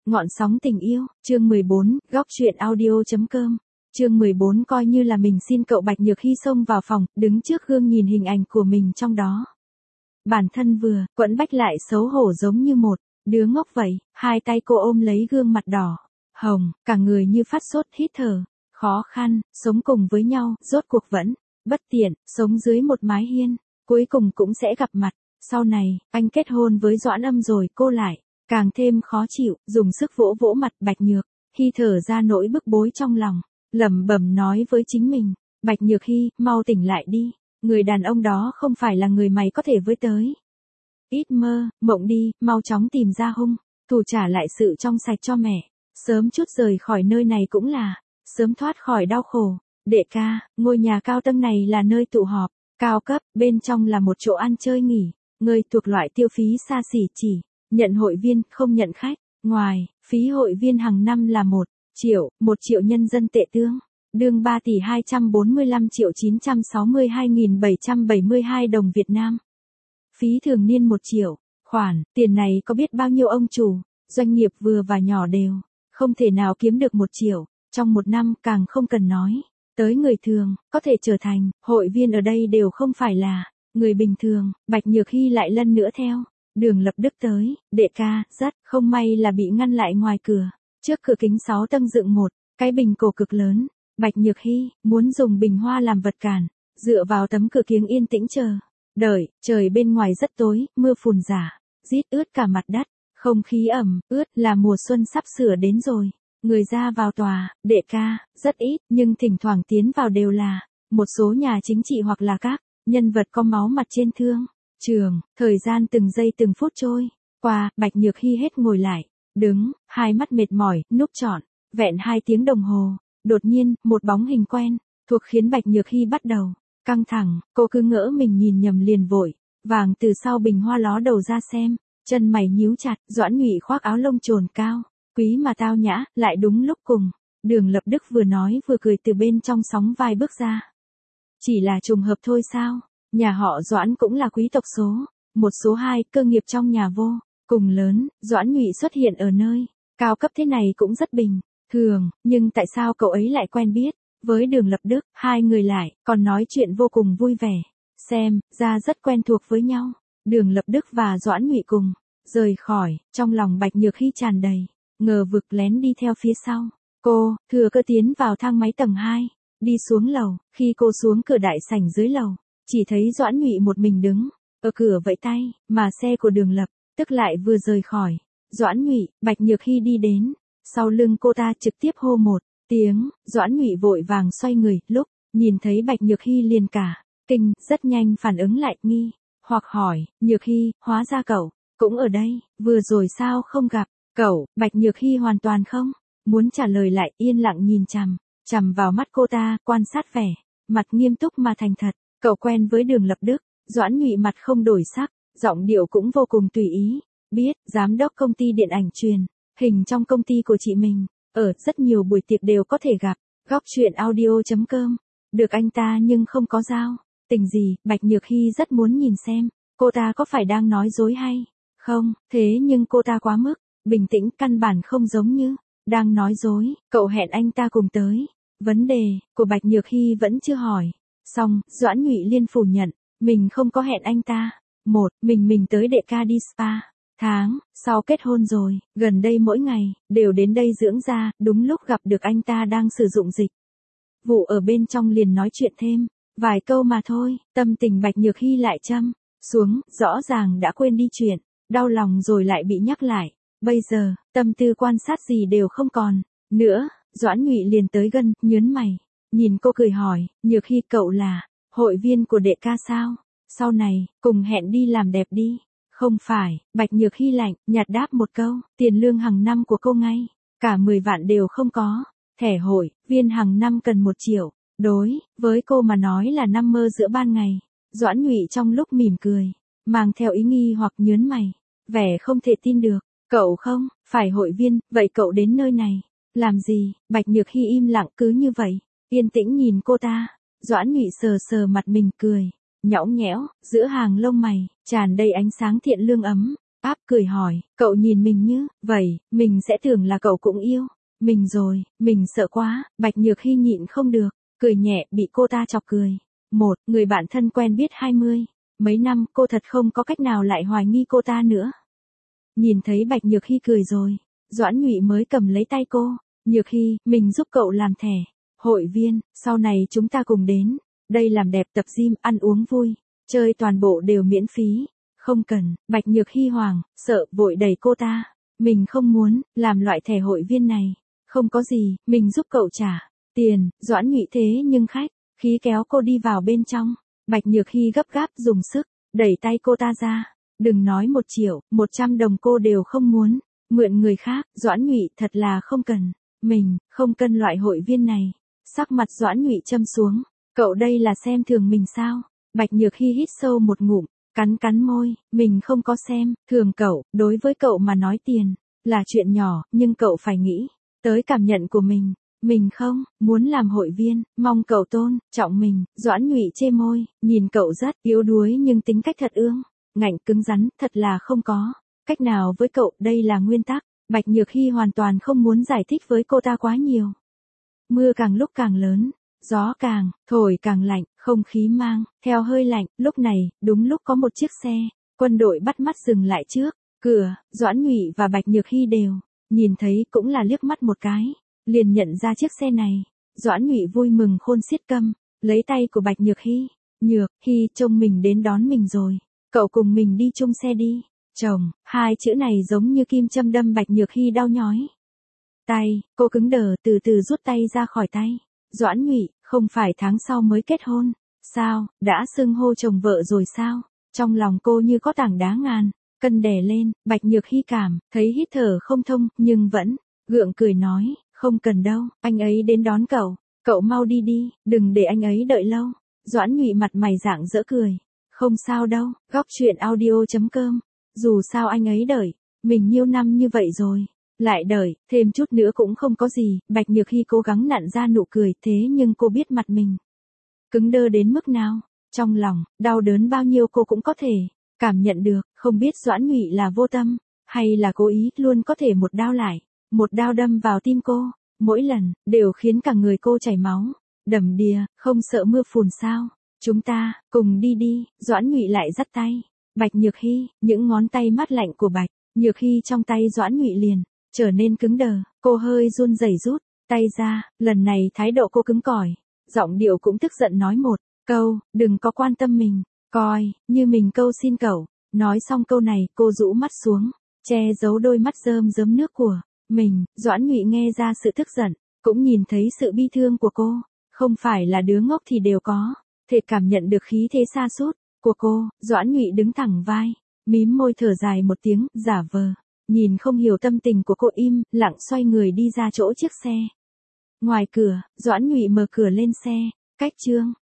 Ngọn sóng tình yêu, chương 14, góc truyện audio.com. Chương 14 coi như là mình xin cậu. Bạch Nhược Hy xông vào phòng, đứng trước gương nhìn hình ảnh của mình trong đó. Bản thân vừa, quẫn bách lại xấu hổ giống như một đứa ngốc vậy, hai tay cô ôm lấy gương mặt đỏ, hồng, cả người như phát sốt, hít thở, khó khăn, sống cùng với nhau, rốt cuộc vẫn, bất tiện, sống dưới một mái hiên, cuối cùng cũng sẽ gặp mặt. Sau này, anh kết hôn với Doãn Âm rồi, cô lại càng thêm khó chịu, dùng sức vỗ vỗ mặt. Bạch Nhược Hy thở ra nỗi bức bối trong lòng, lẩm bẩm nói với chính mình, Bạch Nhược Hy, mau tỉnh lại đi, người đàn ông đó không phải là người mày có thể với tới. Ít mơ, mộng đi, mau chóng tìm ra hung thủ, trả lại sự trong sạch cho mẹ, sớm chút rời khỏi nơi này cũng là sớm thoát khỏi đau khổ. Đệ ca, ngôi nhà cao tầng này là nơi tụ họp cao cấp, bên trong là một chỗ ăn chơi nghỉ ngơi thuộc loại tiêu phí xa xỉ, chỉ nhận hội viên, không nhận khách. Ngoài phí hội viên hàng năm là 1 triệu nhân dân tệ đương 3.245.962.772 đồng Việt Nam. Phí thường niên 1 triệu. Khoản tiền này có biết bao nhiêu ông chủ, doanh nghiệp vừa và nhỏ đều không thể nào kiếm được 1 triệu trong một năm, càng không cần nói tới người thường có thể trở thành hội viên ở đây đều không phải là người bình thường. Bạch Nhược Hy lại lần nữa theo Đường Lập Đức tới. Đệ ca, rất không may là bị ngăn lại ngoài cửa. Trước cửa kính 6 tầng dựng một cái bình cổ cực lớn. Bạch Nhược Hy muốn dùng bình hoa làm vật cản, dựa vào tấm cửa kiếng yên tĩnh chờ đợi. Trời bên ngoài rất tối, mưa phùn rả rít ướt cả mặt đất, không khí ẩm ướt, là mùa xuân sắp sửa đến rồi. Người ra vào tòa, đệ ca, rất ít, nhưng thỉnh thoảng tiến vào đều là một số nhà chính trị hoặc là các nhân vật có máu mặt trên thương trường. Thời gian từng giây từng phút trôi qua, Bạch Nhược Hy hết ngồi lại, đứng, hai mắt mệt mỏi, núp trọn vẹn 2 tiếng đồng hồ. Đột nhiên, một bóng hình quen thuộc khiến Bạch Nhược Hy bắt đầu căng thẳng. Cô cứ ngỡ mình nhìn nhầm, liền vội vàng từ sau bình hoa ló đầu ra xem. Chân mày nhíu chặt, Doãn Nhụy khoác áo lông trồn cao quý mà tao nhã, lại đúng lúc cùng Đường Lập Đức vừa nói vừa cười từ bên trong sóng vai bước ra. Chỉ là trùng hợp thôi sao? Nhà họ Doãn cũng là quý tộc số 1 số 2, cơ nghiệp trong nhà vô cùng lớn. Doãn Nhụy xuất hiện ở nơi cao cấp thế này cũng rất bình thường, nhưng tại sao cậu ấy lại quen biết với Đường Lập Đức? Hai người lại còn nói chuyện vô cùng vui vẻ, xem ra rất quen thuộc với nhau. Đường Lập Đức và Doãn Nhụy cùng rời khỏi, trong lòng Bạch Nhược Hy tràn đầy ngờ vực, lén đi theo phía sau. Cô thừa cơ tiến vào thang máy tầng 2, đi xuống lầu. Khi cô xuống cửa đại sảnh dưới lầu, chỉ thấy Doãn Nhụy một mình đứng ở cửa vẫy tay, mà xe của Đường Lập Tức lại vừa rời khỏi. Doãn Nhụy, Bạch Nhược Hy đi đến sau lưng cô ta, trực tiếp hô một tiếng. Doãn Nhụy vội vàng xoay người, lúc nhìn thấy Bạch Nhược Hy liền cả kinh, rất nhanh phản ứng lại, nghi hoặc hỏi, Nhược Hy, hóa ra cậu cũng ở đây, vừa rồi sao không gặp cậu? Bạch Nhược Hy hoàn toàn không muốn trả lời, lại yên lặng nhìn chằm vào mắt cô ta, quan sát vẻ mặt nghiêm túc mà thành thật. Cậu quen với Đường Lập Đức? Doãn Nhụy mặt không đổi sắc, giọng điệu cũng vô cùng tùy ý. Biết, giám đốc công ty điện ảnh truyền hình trong công ty của chị mình, ở rất nhiều buổi tiệc đều có thể gặp. Góc truyện audio.com. Được anh ta, nhưng không có giao tình gì. Bạch Nhược Hy rất muốn nhìn xem cô ta có phải đang nói dối hay không, thế nhưng cô ta quá mức bình tĩnh, căn bản không giống như đang nói dối. Cậu hẹn anh ta cùng tới. Vấn đề của Bạch Nhược Hy vẫn chưa hỏi xong, Doãn Nhụy liên phủ nhận mình không có hẹn anh ta. Mình tới đệ ca đi spa. Tháng sau kết hôn rồi, gần đây mỗi ngày đều đến đây dưỡng da, đúng lúc gặp được anh ta đang sử dụng dịch vụ ở bên trong, liền nói chuyện thêm vài câu mà thôi. Tâm tình Bạch Nhược Hy lại châm xuống, rõ ràng đã quên đi chuyện đau lòng rồi lại bị nhắc lại. Bây giờ, tâm tư quan sát gì đều không còn nữa. Doãn Nhụy liền tới gần, nhớn mày nhìn cô, cười hỏi, Nhược Hy, cậu là hội viên của đệ ca sao? Sau này cùng hẹn đi làm đẹp đi. Không phải. Bạch Nhược Hy lạnh nhạt đáp một câu. Tiền lương hàng năm của cô ngay cả 10 vạn đều không có. Thẻ hội viên hàng năm cần 1 triệu. Đối với cô mà nói là năm mơ giữa ban ngày. Doãn Nhụy trong lúc mỉm cười, mang theo ý nghi hoặc nhớn mày, vẻ không thể tin được. Cậu không phải hội viên, vậy cậu đến nơi này làm gì? Bạch Nhược Hy im lặng cứ như vậy, yên tĩnh nhìn cô ta. Doãn Nhụy sờ sờ mặt mình, cười nhõng nhẽo, giữa hàng lông mày tràn đầy ánh sáng thiện lương ấm Áp cười hỏi, cậu nhìn mình như vậy, mình sẽ tưởng là cậu cũng yêu mình rồi, mình sợ quá. Bạch Nhược Hy nhịn không được, cười nhẹ, bị cô ta chọc cười. Người bạn thân quen biết 20 mấy năm, cô thật không có cách nào lại hoài nghi cô ta nữa. Nhìn thấy Bạch Nhược Hy cười rồi, Doãn Nhụy mới cầm lấy tay cô. Nhược Hy, mình giúp cậu làm thẻ hội viên, sau này chúng ta cùng đến đây làm đẹp, tập gym, ăn uống vui, chơi toàn bộ đều miễn phí. Không cần. Bạch Nhược Hy hoảng, sợ, vội đẩy cô ta. Mình không muốn làm loại thẻ hội viên này. Không có gì, mình giúp cậu trả tiền. Doãn Nhụy thế nhưng khách khí kéo cô đi vào bên trong. Bạch Nhược Hy gấp gáp dùng sức đẩy tay cô ta ra. Đừng nói 1 triệu, 100 đồng cô đều không muốn mượn người khác. Doãn Nhụy thật là không cần. Mình không cần loại hội viên này. Sắc mặt Doãn Nhụy châm xuống. Cậu đây là xem thường mình sao? Bạch Nhược Hy hít sâu một ngụm, cắn môi. Mình không có xem thường cậu. Đối với cậu mà nói tiền là chuyện nhỏ, nhưng cậu phải nghĩ tới cảm nhận của mình. Mình không muốn làm hội viên, mong cậu tôn trọng mình. Doãn Nhụy chê môi, nhìn cậu rất yếu đuối nhưng tính cách thật ương ngạnh, cứng rắn, thật là không có cách nào với cậu, đây là nguyên tắc. Bạch Nhược Hy hoàn toàn không muốn giải thích với cô ta quá nhiều. Mưa càng lúc càng lớn, gió càng thổi càng lạnh, không khí mang theo hơi lạnh. Lúc này, đúng lúc có một chiếc xe quân đội bắt mắt dừng lại trước cửa. Doãn Nhụy và Bạch Nhược Hy đều nhìn thấy, cũng là liếc mắt một cái liền nhận ra chiếc xe này. Doãn Nhụy vui mừng khôn xiết câm lấy tay của Bạch Nhược Hy. Nhược Hy, trông mình đến đón mình rồi, cậu cùng mình đi chung xe đi. Chồng, 2 chữ này giống như kim châm đâm Bạch Nhược Hy đau nhói tay. Cô cứng đờ, từ từ rút tay ra khỏi tay. Doãn Nhụy, không phải tháng sau mới kết hôn sao? Đã xưng hô chồng vợ rồi sao? Trong lòng cô như có tảng đá ngàn cân đè lên. Bạch Nhược Hy cảm thấy hít thở không thông, nhưng vẫn gượng cười nói, không cần đâu, anh ấy đến đón cậu. Cậu mau đi đi, đừng để anh ấy đợi lâu. Doãn Nhụy mặt mày rạng rỡ cười. Không sao đâu. Góc truyện audio.com. Dù sao anh ấy đợi mình nhiêu năm như vậy rồi, lại đợi thêm chút nữa cũng không có gì. Bạch Nhược Hy cố gắng nặn ra nụ cười, thế nhưng cô biết mặt mình cứng đơ đến mức nào. Trong lòng đau đớn bao nhiêu cô cũng có thể cảm nhận được. Không biết Doãn Nhụy là vô tâm hay là cố ý, luôn có thể một đao lại một đao đâm vào tim cô. Mỗi lần đều khiến cả người cô chảy máu đầm đìa. Không sợ mưa phùn sao? Chúng ta cùng đi đi. Doãn Nhụy lại dắt tay Bạch Nhược Hy. Những ngón tay mát lạnh của Bạch Nhược Hy trong tay Doãn Nhụy liền trở nên cứng đờ. Cô hơi run rẩy rút tay ra. Lần này thái độ cô cứng cỏi, giọng điệu cũng tức giận nói một câu, đừng có quan tâm mình, coi như mình câu xin cậu. Nói xong câu này, cô rũ mắt xuống, che giấu đôi mắt rơm rớm nước của mình. Doãn Nhụy nghe ra sự tức giận, cũng nhìn thấy sự bi thương của cô. Không phải là đứa ngốc thì đều có thể cảm nhận được khí thế sa sút của cô. Doãn Nhụy đứng thẳng vai, mím môi thở dài một tiếng, giả vờ nhìn không hiểu tâm tình của cô, im lặng xoay người đi ra chỗ chiếc xe. Ngoài cửa, Doãn Nhụy mở cửa lên xe. Cách chương